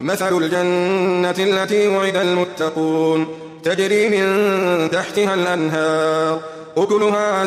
مثل الجنة التي وعد المتقون تجري من تحتها الأنهار أكلها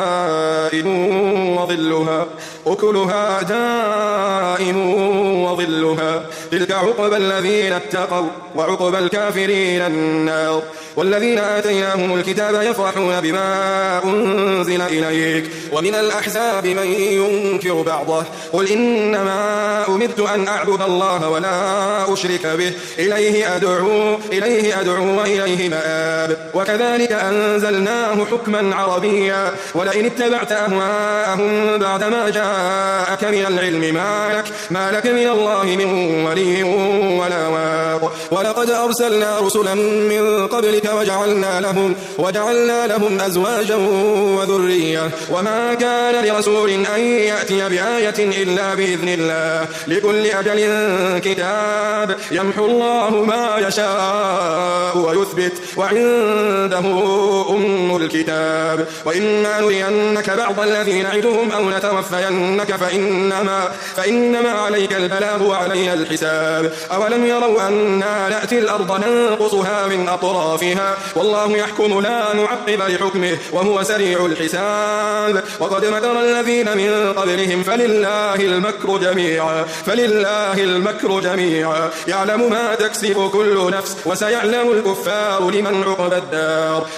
دائم وظلها تلك عقبى الذين اتقوا وعقبى الكافرين النار. والذين آتيناهم الكتاب يفرحون بما أنزل إليك ومن الأحزاب من ينكر بعضه قل إنما أمرت أن أعبد الله ولا أشرك به إليه أدعو وإليه مآب. وكذلك أنزلناه حكما عربيا ولئن اتبعت أهواءهم بعدما جاءك من العلم ما لك من الله من ولي ولا واق. ولقد أرسلنا رسلا من قبلك وجعلنا لهم أزواجا وذرية وما كان لرسول أن يأتي بآية إلا بإذن الله لكل أجل كتاب يمحو الله ما يشاء ويثبت وعنده أم الكتاب. وإما نرينك بعض الذي نعدهم أو نتوفينك فإنما عليك البلاغ وعلينا الحساب. أولم يروا أنا نأتي الأرض ننقصها من أطرافها والله يحكم لا معقب لحكمه وهو سريع الحساب. وقد مكر الذين من قبلهم فلله المكر جميعا يعلم ما تكسب كل نفس وسيعلم الكفار لمن عقبى الدار.